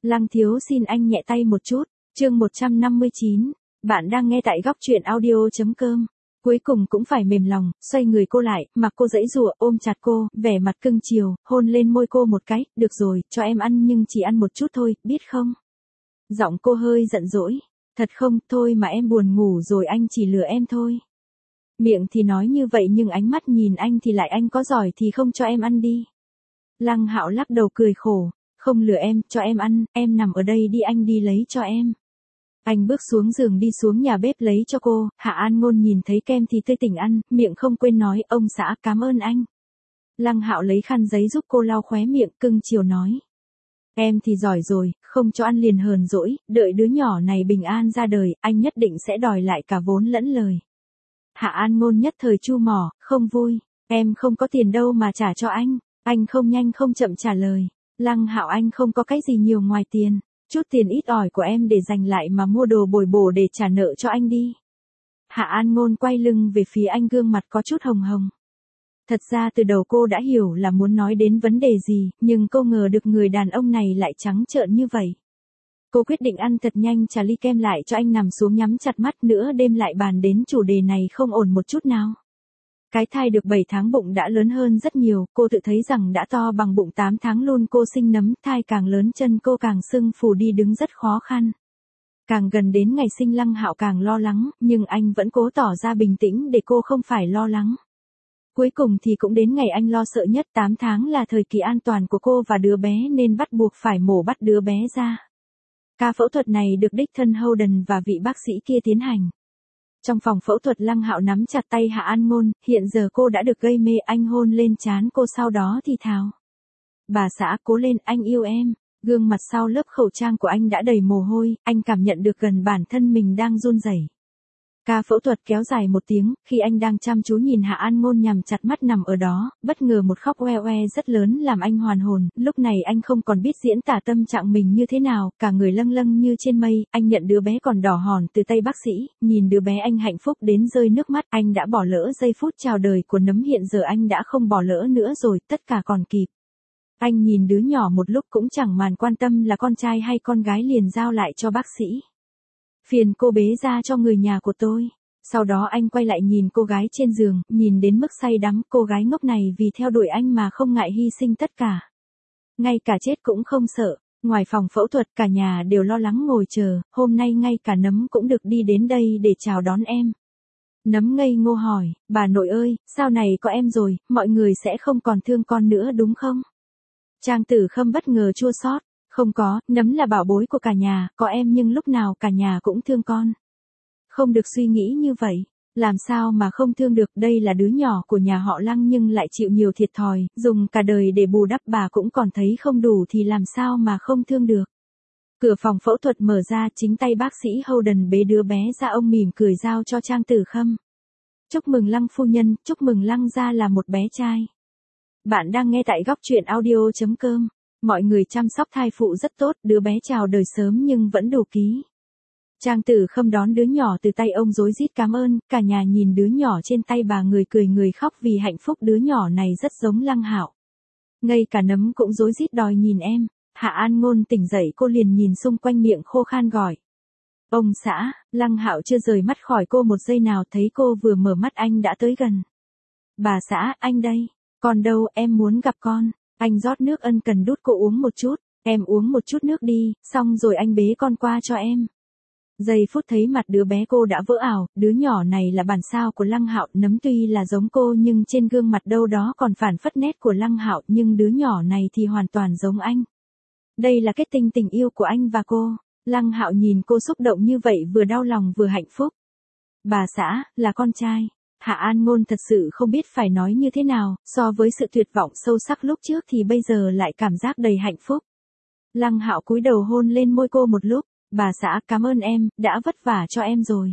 Lăng thiếu xin anh nhẹ tay một chút. Chương 159. Bạn đang nghe tại góc truyện audio.com. Cuối cùng cũng phải mềm lòng, xoay người cô lại, mặc cô giãy giụa, ôm chặt cô, vẻ mặt cưng chiều, hôn lên môi cô một cái, được rồi, cho em ăn nhưng chỉ ăn một chút thôi, biết không? Giọng cô hơi giận dỗi. Thật không, thôi mà em buồn ngủ rồi, anh chỉ lừa em thôi. Miệng thì nói như vậy nhưng ánh mắt nhìn anh thì lại anh có giỏi thì không cho em ăn đi. Lăng Hạo lắc đầu cười khổ, không lừa em, cho em ăn, em nằm ở đây đi, anh đi lấy cho em. Anh bước xuống giường đi xuống nhà bếp lấy cho cô, Hạ An Ngôn nhìn thấy kem thì tươi tỉnh ăn, miệng không quên nói, ông xã cảm ơn anh. Lăng Hạo lấy khăn giấy giúp cô lau khóe miệng, cưng chiều nói. Em thì giỏi rồi, không cho ăn liền hờn dỗi, đợi đứa nhỏ này bình an ra đời, anh nhất định sẽ đòi lại cả vốn lẫn lời. Hạ An Ngôn nhất thời chu mỏ, không vui, em không có tiền đâu mà trả cho anh không nhanh không chậm trả lời. Lăng Hạo anh không có cái gì nhiều ngoài tiền, chút tiền ít ỏi của em để dành lại mà mua đồ bồi bổ để trả nợ cho anh đi. Hạ An Ngôn quay lưng về phía anh, gương mặt có chút hồng hồng. Thật ra từ đầu cô đã hiểu là muốn nói đến vấn đề gì, nhưng cô ngờ được người đàn ông này lại trắng trợn như vậy. Cô quyết định ăn thật nhanh trà ly kem lại cho anh, nằm xuống nhắm chặt mắt, nữa đêm lại bàn đến chủ đề này không ổn một chút nào. Cái thai được 7 tháng bụng đã lớn hơn rất nhiều, cô tự thấy rằng đã to bằng bụng 8 tháng luôn. Cô sinh nấm, thai càng lớn chân cô càng sưng phù, đi đứng rất khó khăn. Càng gần đến ngày sinh Lăng Hạo càng lo lắng, nhưng anh vẫn cố tỏ ra bình tĩnh để cô không phải lo lắng. Cuối cùng thì cũng đến ngày anh lo sợ nhất, 8 tháng là thời kỳ an toàn của cô và đứa bé nên bắt buộc phải mổ bắt đứa bé ra. Ca phẫu thuật này được đích thân Holden và vị bác sĩ kia tiến hành. Trong phòng phẫu thuật Lăng Hạo nắm chặt tay Hạ An Ngôn, hiện giờ cô đã được gây mê, anh hôn lên trán cô sau đó thì thào. Bà xã cố lên, anh yêu em. Gương mặt sau lớp khẩu trang của anh đã đầy mồ hôi, anh cảm nhận được gần bản thân mình đang run rẩy. Ca phẫu thuật kéo dài 1 tiếng, khi anh đang chăm chú nhìn Hạ An Ngôn nhắm chặt mắt nằm ở đó, bất ngờ một khóc oe oe rất lớn làm anh hoàn hồn, lúc này anh không còn biết diễn tả tâm trạng mình như thế nào, cả người lâng lâng như trên mây. Anh nhận đứa bé còn đỏ hòn từ tay bác sĩ, nhìn đứa bé anh hạnh phúc đến rơi nước mắt, anh đã bỏ lỡ giây phút chào đời của nấm, hiện giờ anh đã không bỏ lỡ nữa rồi, tất cả còn kịp. Anh nhìn đứa nhỏ một lúc cũng chẳng màn quan tâm là con trai hay con gái, liền giao lại cho bác sĩ. Phiền cô bế ra cho người nhà của tôi. Sau đó anh quay lại nhìn cô gái trên giường, nhìn đến mức say đắm, cô gái ngốc này vì theo đuổi anh mà không ngại hy sinh tất cả. Ngay cả chết cũng không sợ. Ngoài phòng phẫu thuật cả nhà đều lo lắng ngồi chờ, hôm nay ngay cả Nấm cũng được đi đến đây để chào đón em. Nấm ngây ngô hỏi, bà nội ơi, sao này có em rồi, mọi người sẽ không còn thương con nữa đúng không? Trang Tử Khâm bất ngờ chua xót. Không có, Nấm là bảo bối của cả nhà, có em nhưng lúc nào cả nhà cũng thương con. Không được suy nghĩ như vậy, làm sao mà không thương được, đây là đứa nhỏ của nhà họ Lăng nhưng lại chịu nhiều thiệt thòi, dùng cả đời để bù đắp bà cũng còn thấy không đủ thì làm sao mà không thương được. Cửa phòng phẫu thuật mở ra, chính tay bác sĩ Holden bế đứa bé ra, ông mỉm cười giao cho Trang Tử Khâm. Chúc mừng Lăng phu nhân, chúc mừng Lăng gia là một bé trai. Bạn đang nghe tại góc truyện audio.com. Mọi người chăm sóc thai phụ rất tốt, đứa bé chào đời sớm nhưng vẫn đủ ký. Trang Tử Khâm đón đứa nhỏ từ tay ông rối rít cảm ơn, cả nhà nhìn đứa nhỏ trên tay bà người cười người khóc vì hạnh phúc, đứa nhỏ này rất giống Lăng Hạo. Ngay cả Nấm cũng rối rít đòi nhìn em. Hạ An Ngôn tỉnh dậy, cô liền nhìn xung quanh, miệng khô khan gọi. Ông xã. Lăng Hạo chưa rời mắt khỏi cô một giây nào, thấy cô vừa mở mắt anh đã tới gần. Bà xã, anh đây. Còn đâu, em muốn gặp con. Anh rót nước ân cần đút cô uống một chút, em uống một chút nước đi, xong rồi anh bế con qua cho em. Giây phút thấy mặt đứa bé cô đã vỡ ảo, đứa nhỏ này là bản sao của Lăng Hạo. Nấm tuy là giống cô nhưng trên gương mặt đâu đó còn phản phất nét của Lăng Hạo, nhưng đứa nhỏ này thì hoàn toàn giống anh. Đây là kết tinh tình yêu của anh và cô. Lăng Hạo nhìn cô xúc động như vậy, vừa đau lòng vừa hạnh phúc. Bà xã, là con trai. Hạ An Ngôn thật sự không biết phải nói như thế nào, so với sự tuyệt vọng sâu sắc lúc trước thì bây giờ lại cảm giác đầy hạnh phúc. Lăng Hạo cúi đầu hôn lên môi cô một lúc, bà xã cảm ơn em, đã vất vả cho em rồi.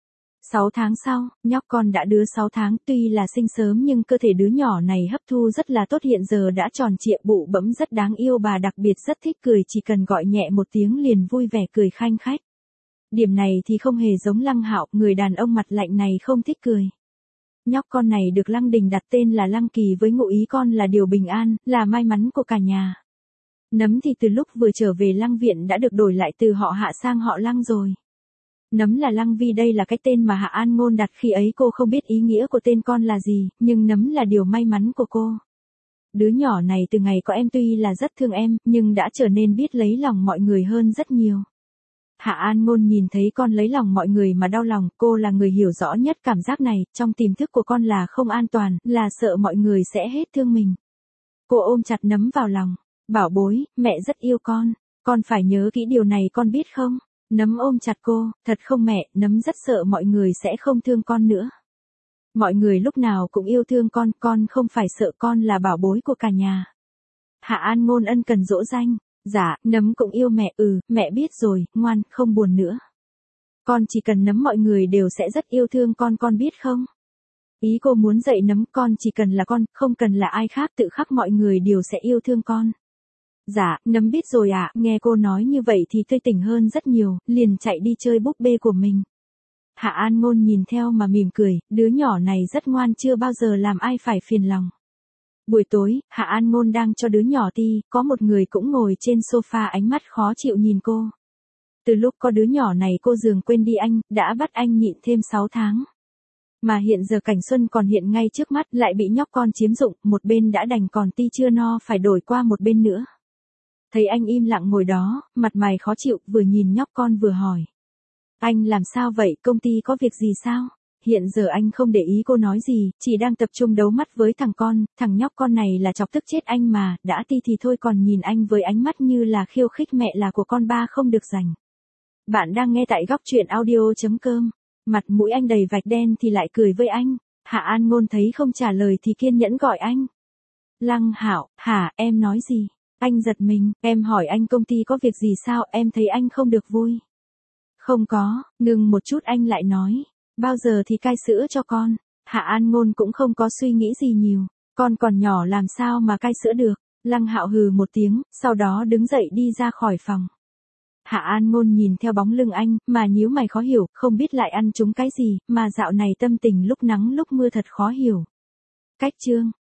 6 tháng sau, nhóc con đã đứa 6 tháng, tuy là sinh sớm nhưng cơ thể đứa nhỏ này hấp thu rất là tốt, hiện giờ đã tròn trịa, bụ bẫm rất đáng yêu, bà đặc biệt rất thích cười, chỉ cần gọi nhẹ một tiếng liền vui vẻ cười khanh khách. Điểm này thì không hề giống Lăng Hạo, người đàn ông mặt lạnh này không thích cười. Nhóc con này được Lăng Đình đặt tên là Lăng Kỳ với ngụ ý con là điều bình an, là may mắn của cả nhà. Nấm thì từ lúc vừa trở về Lăng viện đã được đổi lại từ họ Hạ sang họ Lăng rồi. Nấm là Lăng Vi, đây là cái tên mà Hạ An Ngôn đặt khi ấy, cô không biết ý nghĩa của tên con là gì, nhưng Nấm là điều may mắn của cô. Đứa nhỏ này từ ngày có em tuy là rất thương em, nhưng đã trở nên biết lấy lòng mọi người hơn rất nhiều. Hạ An Ngôn nhìn thấy con lấy lòng mọi người mà đau lòng, cô là người hiểu rõ nhất cảm giác này, trong tiềm thức của con là không an toàn, là sợ mọi người sẽ hết thương mình. Cô ôm chặt Nấm vào lòng, bảo bối, mẹ rất yêu con phải nhớ kỹ điều này con biết không? Nấm ôm chặt cô, thật không mẹ, Nấm rất sợ mọi người sẽ không thương con nữa. Mọi người lúc nào cũng yêu thương con không phải sợ, con là bảo bối của cả nhà. Hạ An Ngôn ân cần dỗ dành, dạ, Nấm cũng yêu mẹ, mẹ biết rồi, ngoan, không buồn nữa. Con chỉ cần Nấm mọi người đều sẽ rất yêu thương con biết không? Ý cô muốn dạy Nấm con chỉ cần là con, không cần là ai khác, tự khắc mọi người đều sẽ yêu thương con. Dạ, Nấm biết rồi ạ, nghe cô nói như vậy thì tươi tỉnh hơn rất nhiều, liền chạy đi chơi búp bê của mình. Hạ An Ngôn nhìn theo mà mỉm cười, đứa nhỏ này rất ngoan, chưa bao giờ làm ai phải phiền lòng. Buổi tối, Hạ An Ngôn đang cho đứa nhỏ ti, có một người cũng ngồi trên sofa ánh mắt khó chịu nhìn cô. Từ lúc có đứa nhỏ này cô dường quên đi anh, đã bắt anh nhịn thêm 6 tháng. Mà hiện giờ cảnh xuân còn hiện ngay trước mắt, lại bị nhóc con chiếm dụng, một bên đã đành còn ti chưa no phải đổi qua một bên nữa. Thấy anh im lặng ngồi đó, mặt mày khó chịu, vừa nhìn nhóc con vừa hỏi. Anh làm sao vậy, công ty có việc gì sao? Hiện giờ anh không để ý cô nói gì, chỉ đang tập trung đấu mắt với thằng nhóc con này là chọc tức chết anh mà, đã ti thì thôi còn nhìn anh với ánh mắt như là khiêu khích mẹ là của con ba không được rảnh. Bạn đang nghe tại góc truyện audio.com. Mặt mũi anh đầy vạch đen thì lại cười với anh. Hạ An Ngôn thấy không trả lời thì kiên nhẫn gọi anh. Lăng Hạo, hả, em nói gì? Anh giật mình, em hỏi anh công ty có việc gì sao, em thấy anh không được vui. Không có, ngừng một chút anh lại nói. Bao giờ thì cai sữa cho con? Hạ An Ngôn cũng không có suy nghĩ gì nhiều. Con còn nhỏ làm sao mà cai sữa được? Lăng Hạo hừ một tiếng, sau đó đứng dậy đi ra khỏi phòng. Hạ An Ngôn nhìn theo bóng lưng anh, mà nhíu mày khó hiểu, không biết lại ăn trúng cái gì, mà dạo này tâm tình lúc nắng lúc mưa thật khó hiểu. Cách chương